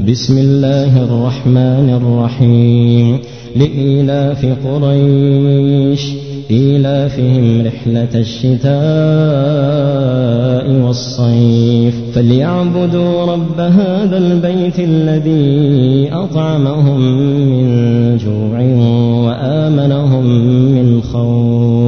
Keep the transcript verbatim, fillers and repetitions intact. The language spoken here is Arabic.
بسم الله الرحمن الرحيم لإيلاف قريش إيلافهم رحلة الشتاء والصيف فليعبدوا رب هذا البيت الذي أطعمهم من جوع وآمنهم من خوف